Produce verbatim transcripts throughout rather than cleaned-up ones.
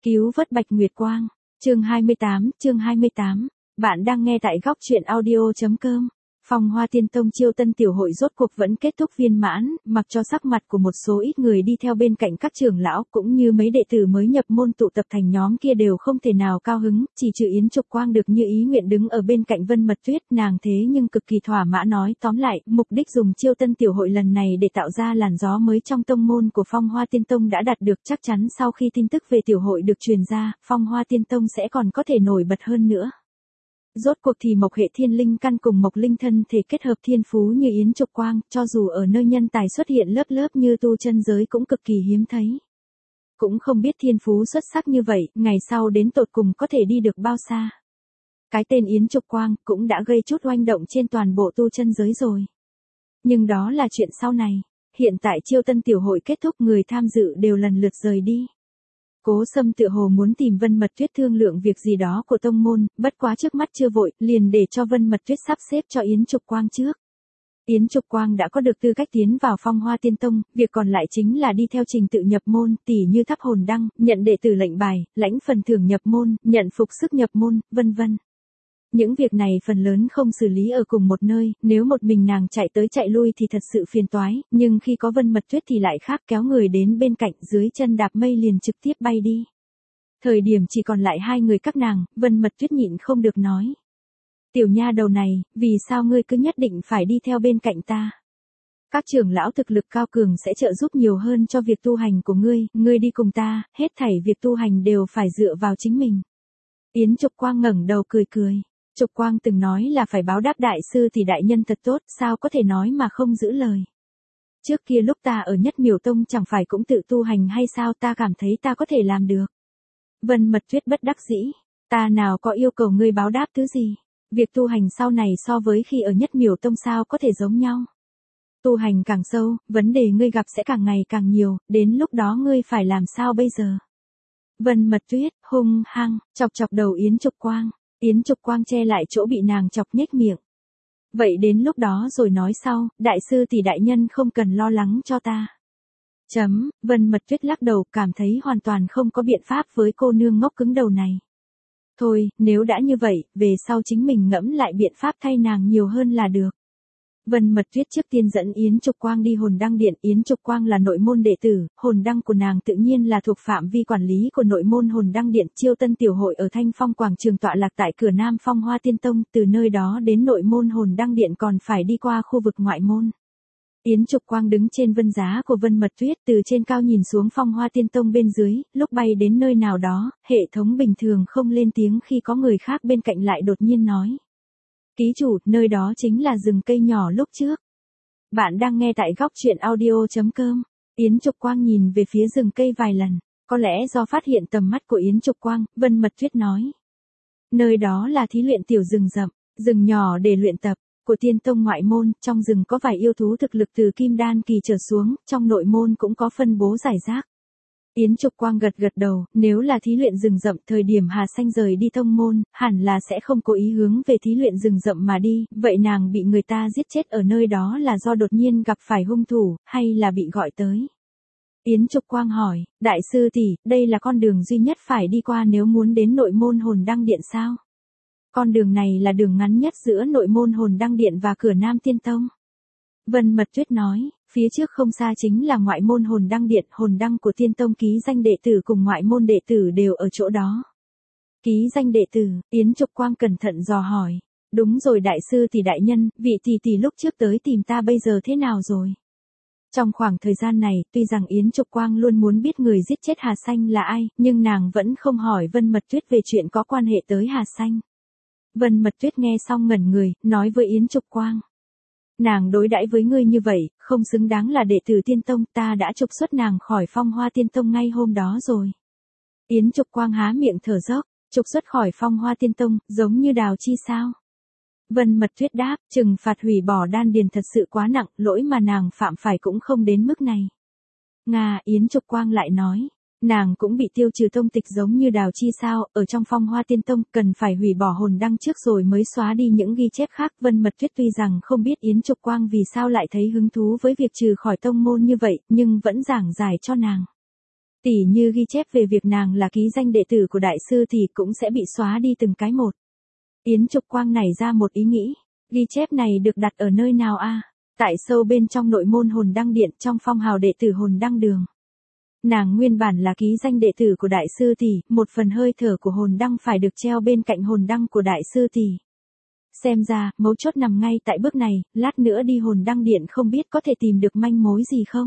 Cứu vớt Bạch Nguyệt Quang, chương hai mươi tám, chương hai mươi tám. Bạn đang nghe tại góc truyện audio.com. Phong Hoa Tiên Tông chiêu tân tiểu hội rốt cuộc vẫn kết thúc viên mãn, mặc cho sắc mặt của một số ít người đi theo bên cạnh các trưởng lão cũng như mấy đệ tử mới nhập môn tụ tập thành nhóm kia đều không thể nào cao hứng, chỉ trừ Yến Trục Quang được như ý nguyện đứng ở bên cạnh Vân Mật Tuyết, nàng thế nhưng cực kỳ thỏa mãn nói tóm lại, mục đích dùng chiêu tân tiểu hội lần này để tạo ra làn gió mới trong tông môn của Phong Hoa Tiên Tông đã đạt được, chắc chắn sau khi tin tức về tiểu hội được truyền ra, Phong Hoa Tiên Tông sẽ còn có thể nổi bật hơn nữa. Rốt cuộc thì Mộc Hệ Thiên Linh căn cùng Mộc Linh thân thể kết hợp thiên phú như Yến Trục Quang, cho dù ở nơi nhân tài xuất hiện lớp lớp như tu chân giới cũng cực kỳ hiếm thấy. Cũng không biết thiên phú xuất sắc như vậy, ngày sau đến tột cùng có thể đi được bao xa. Cái tên Yến Trục Quang cũng đã gây chút oanh động trên toàn bộ tu chân giới rồi. Nhưng đó là chuyện sau này, hiện tại chiêu tân tiểu hội kết thúc, người tham dự đều lần lượt rời đi. Cố Sâm tựa hồ muốn tìm Vân Mật Tuyết thương lượng việc gì đó của tông môn, bất quá trước mắt chưa vội, liền để cho Vân Mật Tuyết sắp xếp cho Yến Trục Quang trước. Yến Trục Quang đã có được tư cách tiến vào Phong Hoa Tiên Tông, việc còn lại chính là đi theo trình tự nhập môn, tỉ như thắp hồn đăng, nhận đệ tử lệnh bài, lãnh phần thưởng nhập môn, nhận phục sức nhập môn, vân vân. Những việc này phần lớn không xử lý ở cùng một nơi, nếu một mình nàng chạy tới chạy lui thì thật sự phiền toái, nhưng khi có Vân Mật Tuyết thì lại khác, kéo người đến bên cạnh, dưới chân đạp mây liền trực tiếp bay đi. Thời điểm chỉ còn lại hai người các nàng, Vân Mật Tuyết nhịn không được nói. Tiểu nha đầu này, vì sao ngươi cứ nhất định phải đi theo bên cạnh ta? Các trưởng lão thực lực cao cường sẽ trợ giúp nhiều hơn cho việc tu hành của ngươi, ngươi đi cùng ta, hết thảy việc tu hành đều phải dựa vào chính mình. Yến Trục Quang ngẩng đầu cười cười. Trục Quang từng nói là phải báo đáp đại sư thì đại nhân thật tốt, sao có thể nói mà không giữ lời. Trước kia lúc ta ở Nhất Miểu Tông chẳng phải cũng tự tu hành hay sao, ta cảm thấy ta có thể làm được. Vân Mật Tuyết bất đắc dĩ, ta nào có yêu cầu ngươi báo đáp thứ gì, việc tu hành sau này so với khi ở Nhất Miểu Tông sao có thể giống nhau. Tu hành càng sâu, vấn đề ngươi gặp sẽ càng ngày càng nhiều, đến lúc đó ngươi phải làm sao bây giờ. Vân Mật Tuyết, hung hăng, chọc chọc đầu Yến Trục Quang. Yến Trục Quang che lại chỗ bị nàng chọc nhếch miệng. Vậy đến lúc đó rồi nói sau, đại sư tỷ đại nhân không cần lo lắng cho ta. Chấm, Vân Mật Tuyết lắc đầu, cảm thấy hoàn toàn không có biện pháp với cô nương ngốc cứng đầu này. Thôi, nếu đã như vậy, về sau chính mình ngẫm lại biện pháp thay nàng nhiều hơn là được. Vân Mật Tuyết trước tiên dẫn Yến Trục Quang đi Hồn Đăng Điện, Yến Trục Quang là nội môn đệ tử, hồn đăng của nàng tự nhiên là thuộc phạm vi quản lý của nội môn Hồn Đăng Điện, chiêu tân tiểu hội ở Thanh Phong quảng trường tọa lạc tại cửa Nam Phong Hoa Tiên Tông, từ nơi đó đến nội môn Hồn Đăng Điện còn phải đi qua khu vực ngoại môn. Yến Trục Quang đứng trên vân giá của Vân Mật Tuyết, từ trên cao nhìn xuống Phong Hoa Tiên Tông bên dưới, lúc bay đến nơi nào đó, hệ thống bình thường không lên tiếng khi có người khác bên cạnh lại đột nhiên nói. Ký chủ, nơi đó chính là rừng cây nhỏ lúc trước. Bạn đang nghe tại góc truyện audio.com. Yến Trục Quang nhìn về phía rừng cây vài lần, có lẽ do phát hiện tầm mắt của Yến Trục Quang, Vân Mật Tuyết nói. Nơi đó là thí luyện tiểu rừng rậm, rừng nhỏ để luyện tập, của Tiên Tông ngoại môn, trong rừng có vài yêu thú thực lực từ kim đan kỳ trở xuống, trong nội môn cũng có phân bố rải rác. Yến Trục Quang gật gật đầu, nếu là thí luyện rừng rậm thời điểm Hà Xanh rời đi tông môn, hẳn là sẽ không cố ý hướng về thí luyện rừng rậm mà đi, vậy nàng bị người ta giết chết ở nơi đó là do đột nhiên gặp phải hung thủ, hay là bị gọi tới. Yến Trục Quang hỏi, đại sư tỷ, đây là con đường duy nhất phải đi qua nếu muốn đến nội môn Hồn Đăng Điện sao? Con đường này là đường ngắn nhất giữa nội môn Hồn Đăng Điện và cửa Nam Tiên Tông. Vân Mật Tuyết nói, phía trước không xa chính là ngoại môn Hồn Đăng Điện, hồn đăng của Tiên Tông ký danh đệ tử cùng ngoại môn đệ tử đều ở chỗ đó. Ký danh đệ tử, Yến Trục Quang cẩn thận dò hỏi, đúng rồi đại sư tỷ đại nhân, vị tỷ tỷ lúc trước tới tìm ta bây giờ thế nào rồi? Trong khoảng thời gian này, tuy rằng Yến Trục Quang luôn muốn biết người giết chết Hà Xanh là ai, nhưng nàng vẫn không hỏi Vân Mật Tuyết về chuyện có quan hệ tới Hà Xanh. Vân Mật Tuyết nghe xong ngẩn người, nói với Yến Trục Quang. Nàng đối đãi với ngươi như vậy, không xứng đáng là đệ tử Tiên Tông, ta đã trục xuất nàng khỏi Phong Hoa Tiên Tông ngay hôm đó rồi. Yến Trục Quang há miệng thở dốc, trục xuất khỏi Phong Hoa Tiên Tông, giống như Đào Chi sao? Vân Mật Tuyết đáp, trừng phạt hủy bỏ đan điền thật sự quá nặng, lỗi mà nàng phạm phải cũng không đến mức này. Nga, Yến Trục Quang lại nói. Nàng cũng bị tiêu trừ tông tịch giống như Đào Chi sao, ở trong Phong Hoa Tiên Tông, cần phải hủy bỏ hồn đăng trước rồi mới xóa đi những ghi chép khác. Vân Mật Tuyết tuy rằng không biết Yến Trục Quang vì sao lại thấy hứng thú với việc trừ khỏi tông môn như vậy, nhưng vẫn giảng giải cho nàng. Tỉ như ghi chép về việc nàng là ký danh đệ tử của đại sư thì cũng sẽ bị xóa đi từng cái một. Yến Trục Quang nảy ra một ý nghĩ, ghi chép này được đặt ở nơi nào a? À? Tại sâu bên trong nội môn Hồn Đăng Điện trong phong hào đệ tử Hồn Đăng Đường. Nàng nguyên bản là ký danh đệ tử của đại sư tỷ, một phần hơi thở của hồn đăng phải được treo bên cạnh hồn đăng của đại sư tỷ. Xem ra, mấu chốt nằm ngay tại bước này, lát nữa đi Hồn Đăng Điện không biết có thể tìm được manh mối gì không?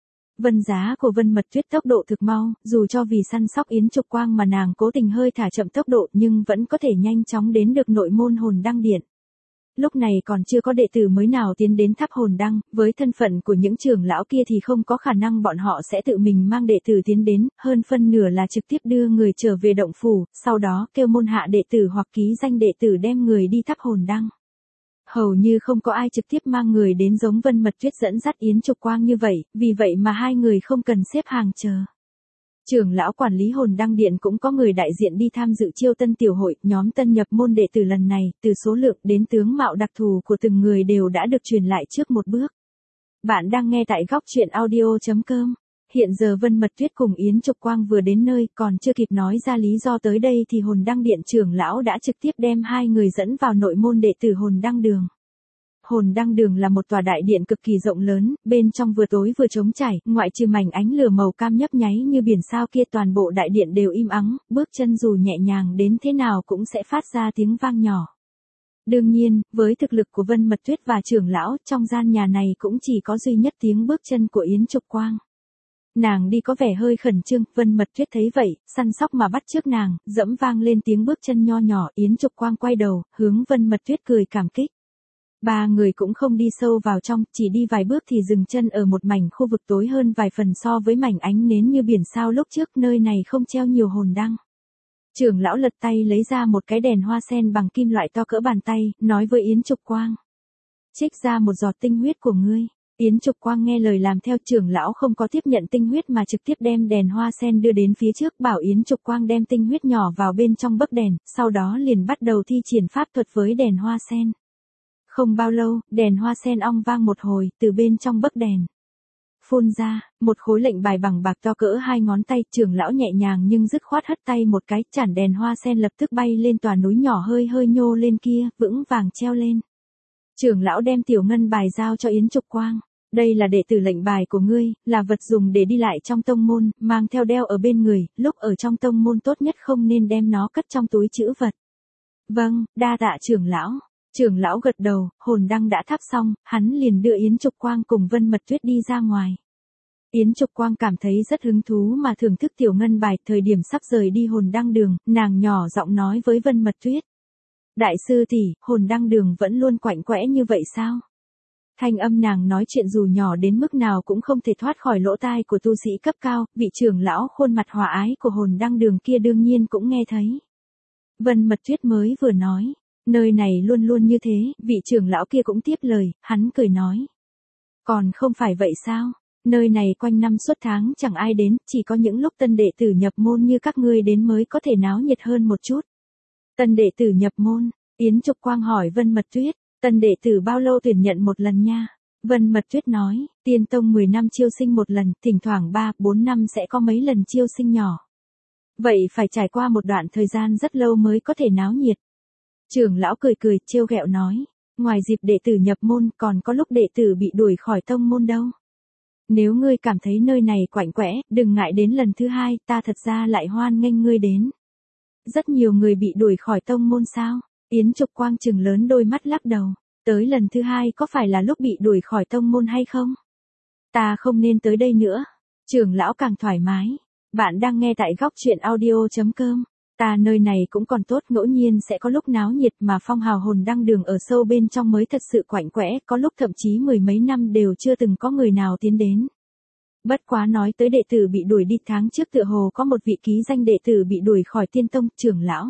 Vân giá của Vân Mật Tuyết tốc độ thực mau, dù cho vì săn sóc Yến Trục Quang mà nàng cố tình hơi thả chậm tốc độ nhưng vẫn có thể nhanh chóng đến được nội môn Hồn Đăng Điện. Lúc này còn chưa có đệ tử mới nào tiến đến tháp hồn đăng, với thân phận của những trưởng lão kia thì không có khả năng bọn họ sẽ tự mình mang đệ tử tiến đến, hơn phân nửa là trực tiếp đưa người trở về động phủ, sau đó kêu môn hạ đệ tử hoặc ký danh đệ tử đem người đi tháp hồn đăng. Hầu như không có ai trực tiếp mang người đến giống Vân Mật Tuyết dẫn dắt Yến Trục Quang như vậy, vì vậy mà hai người không cần xếp hàng chờ. Trưởng lão quản lý Hồn Đăng Điện cũng có người đại diện đi tham dự chiêu tân tiểu hội, nhóm tân nhập môn đệ tử lần này, từ số lượng đến tướng mạo đặc thù của từng người đều đã được truyền lại trước một bước. Bạn đang nghe tại góc truyện audio chấm com. Hiện giờ Vân Mật Tuyết cùng Yến Trục Quang vừa đến nơi, còn chưa kịp nói ra lý do tới đây thì Hồn Đăng Điện trưởng lão đã trực tiếp đem hai người dẫn vào nội môn đệ tử Hồn Đăng Đường. Hồn Đăng Đường là một tòa đại điện cực kỳ rộng lớn, bên trong vừa tối vừa trống trải, ngoại trừ mảnh ánh lửa màu cam nhấp nháy như biển sao kia toàn bộ đại điện đều im ắng, bước chân dù nhẹ nhàng đến thế nào cũng sẽ phát ra tiếng vang nhỏ. Đương nhiên, với thực lực của Vân Mật Tuyết và trưởng lão, trong gian nhà này cũng chỉ có duy nhất tiếng bước chân của Yến Trục Quang. Nàng đi có vẻ hơi khẩn trương, Vân Mật Tuyết thấy vậy, săn sóc mà bắt trước nàng, dẫm vang lên tiếng bước chân nho nhỏ, Yến Trục Quang quay đầu, hướng Vân Mật Tuyết cười cảm kích. Ba người cũng không đi sâu vào trong, chỉ đi vài bước thì dừng chân ở một mảnh khu vực tối hơn vài phần so với mảnh ánh nến như biển sao lúc trước, nơi này không treo nhiều hồn đăng. Trưởng lão lật tay lấy ra một cái đèn hoa sen bằng kim loại to cỡ bàn tay, nói với Yến Trục Quang. Trích ra một giọt tinh huyết của ngươi. Yến Trục Quang nghe lời làm theo, trưởng lão không có tiếp nhận tinh huyết mà trực tiếp đem đèn hoa sen đưa đến phía trước, bảo Yến Trục Quang đem tinh huyết nhỏ vào bên trong bấc đèn, sau đó liền bắt đầu thi triển pháp thuật với đèn hoa sen. Không bao lâu, đèn hoa sen ong vang một hồi, từ bên trong bấc đèn phun ra một khối lệnh bài bằng bạc to cỡ hai ngón tay, trưởng lão nhẹ nhàng nhưng dứt khoát hất tay một cái, chản đèn hoa sen lập tức bay lên tòa núi nhỏ hơi hơi nhô lên kia, vững vàng treo lên. Trưởng lão đem tiểu ngân bài giao cho Yến Trục Quang. Đây là đệ tử lệnh bài của ngươi, là vật dùng để đi lại trong tông môn, mang theo đeo ở bên người, lúc ở trong tông môn tốt nhất không nên đem nó cất trong túi trữ vật. Vâng, đa tạ trưởng lão. Trưởng lão gật đầu, hồn đăng đã thắp xong, hắn liền đưa Yến Trục Quang cùng Vân Mật Tuyết đi ra ngoài. Yến Trục Quang cảm thấy rất hứng thú mà thưởng thức tiểu ngân bài, thời điểm sắp rời đi Hồn Đăng Đường, nàng nhỏ giọng nói với Vân Mật Tuyết. Đại sư tỷ, Hồn Đăng Đường vẫn luôn quạnh quẽ như vậy sao? Thanh âm nàng nói chuyện dù nhỏ đến mức nào cũng không thể thoát khỏi lỗ tai của tu sĩ cấp cao, vị trưởng lão khuôn mặt hòa ái của Hồn Đăng Đường kia đương nhiên cũng nghe thấy. Vân Mật Tuyết mới vừa nói. Nơi này luôn luôn như thế, vị trưởng lão kia cũng tiếp lời, hắn cười nói. Còn không phải vậy sao? Nơi này quanh năm suốt tháng chẳng ai đến, chỉ có những lúc tân đệ tử nhập môn như các ngươi đến mới có thể náo nhiệt hơn một chút. Tân đệ tử nhập môn, Yến Trục Quang hỏi Vân Mật Tuyết, tân đệ tử bao lâu tuyển nhận một lần nha? Vân Mật Tuyết nói, tiên tông mười năm chiêu sinh một lần, thỉnh thoảng ba, bốn năm sẽ có mấy lần chiêu sinh nhỏ. Vậy phải trải qua một đoạn thời gian rất lâu mới có thể náo nhiệt. Trưởng lão cười cười, trêu ghẹo nói, ngoài dịp đệ tử nhập môn còn có lúc đệ tử bị đuổi khỏi tông môn đâu. Nếu ngươi cảm thấy nơi này quạnh quẽ, đừng ngại đến lần thứ hai, ta thật ra lại hoan nghênh ngươi đến. Rất nhiều người bị đuổi khỏi tông môn sao? Yến Trục Quang trừng lớn đôi mắt lắc đầu, tới lần thứ hai có phải là lúc bị đuổi khỏi tông môn hay không? Ta không nên tới đây nữa. Trưởng lão càng thoải mái. Bạn đang nghe tại góc truyện audio chấm com. Ta nơi này cũng còn tốt, ngẫu nhiên sẽ có lúc náo nhiệt mà phong hào Hồn Đăng Đường ở sâu bên trong mới thật sự quạnh quẽ, có lúc thậm chí mười mấy năm đều chưa từng có người nào tiến đến. Bất quá nói tới đệ tử bị đuổi đi, tháng trước tựa hồ có một vị ký danh đệ tử bị đuổi khỏi tiên tông, trưởng lão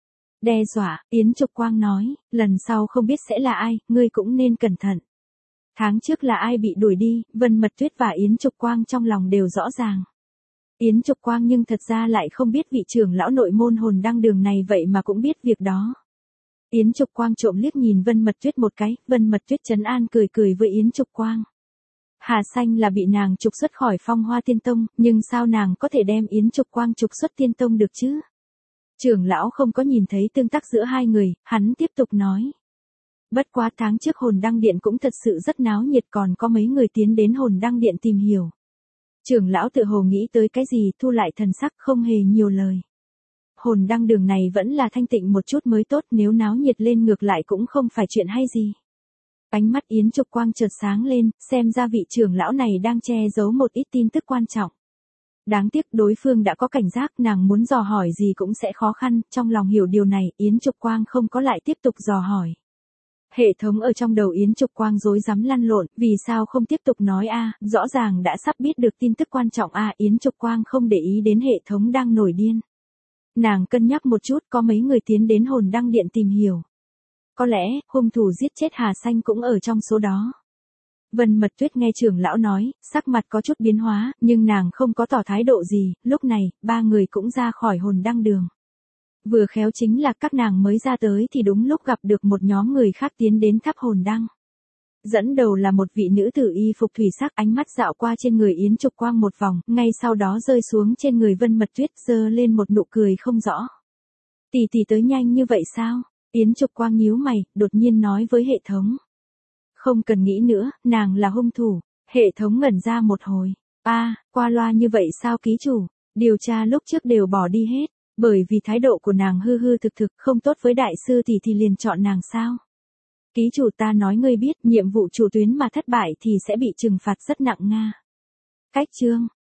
đe dọa. Yến Trục Quang nói, lần sau không biết sẽ là ai, ngươi cũng nên cẩn thận. Tháng trước là ai bị đuổi đi, Vân Mật Tuyết và Yến Trục Quang trong lòng đều rõ ràng. Yến Trục Quang nhưng thật ra lại không biết vị trưởng lão nội môn Hồn Đăng Đường này vậy mà cũng biết việc đó. Yến Trục Quang trộm liếc nhìn Vân Mật Tuyết một cái, Vân Mật Tuyết trấn an cười cười với Yến Trục Quang. Hà Xanh là bị nàng trục xuất khỏi Phong Hoa Tiên Tông, nhưng sao nàng có thể đem Yến Trục Quang trục xuất Tiên Tông được chứ? Trưởng lão không có nhìn thấy tương tác giữa hai người, hắn tiếp tục nói. Bất quá tháng trước Hồn Đăng Điện cũng thật sự rất náo nhiệt, còn có mấy người tiến đến Hồn Đăng Điện tìm hiểu. Trưởng lão tự hồ nghĩ tới cái gì, thu lại thần sắc không hề nhiều lời. Hồn Đăng Đường này vẫn là thanh tịnh một chút mới tốt, nếu náo nhiệt lên ngược lại cũng không phải chuyện hay gì. Ánh mắt Yến Trục Quang chợt sáng lên, xem ra vị trưởng lão này đang che giấu một ít tin tức quan trọng. Đáng tiếc đối phương đã có cảnh giác, nàng muốn dò hỏi gì cũng sẽ khó khăn, trong lòng hiểu điều này, Yến Trục Quang không có lại tiếp tục dò hỏi. Hệ thống ở trong đầu Yến Trục Quang rối rắm lăn lộn, vì sao không tiếp tục nói a, rõ ràng đã sắp biết được tin tức quan trọng a, Yến Trục Quang không để ý đến hệ thống đang nổi điên. Nàng cân nhắc một chút, có mấy người tiến đến Hồn Đăng Điện tìm hiểu. Có lẽ, hung thủ giết chết Hà Xanh cũng ở trong số đó. Vân Mật Tuyết nghe trưởng lão nói, sắc mặt có chút biến hóa, nhưng nàng không có tỏ thái độ gì, lúc này, ba người cũng ra khỏi Hồn Đăng Đường. Vừa khéo chính là các nàng mới ra tới thì đúng lúc gặp được một nhóm người khác tiến đến thắp hồn đăng. Dẫn đầu là một vị nữ tử y phục thủy sắc, ánh mắt dạo qua trên người Yến Trục Quang một vòng, ngay sau đó rơi xuống trên người Vân Mật Tuyết, giơ lên một nụ cười không rõ. Tỷ tỷ tới nhanh như vậy sao? Yến Trục Quang nhíu mày, đột nhiên nói với hệ thống. Không cần nghĩ nữa, nàng là hung thủ. Hệ thống ngẩn ra một hồi. A, à, qua loa như vậy sao ký chủ? Điều tra lúc trước đều bỏ đi hết. Bởi vì thái độ của nàng hư hư thực thực không tốt với đại sư thì thì liền chọn nàng sao? Ký chủ, ta nói ngươi biết, nhiệm vụ chủ tuyến mà thất bại thì sẽ bị trừng phạt rất nặng nga. Cách chương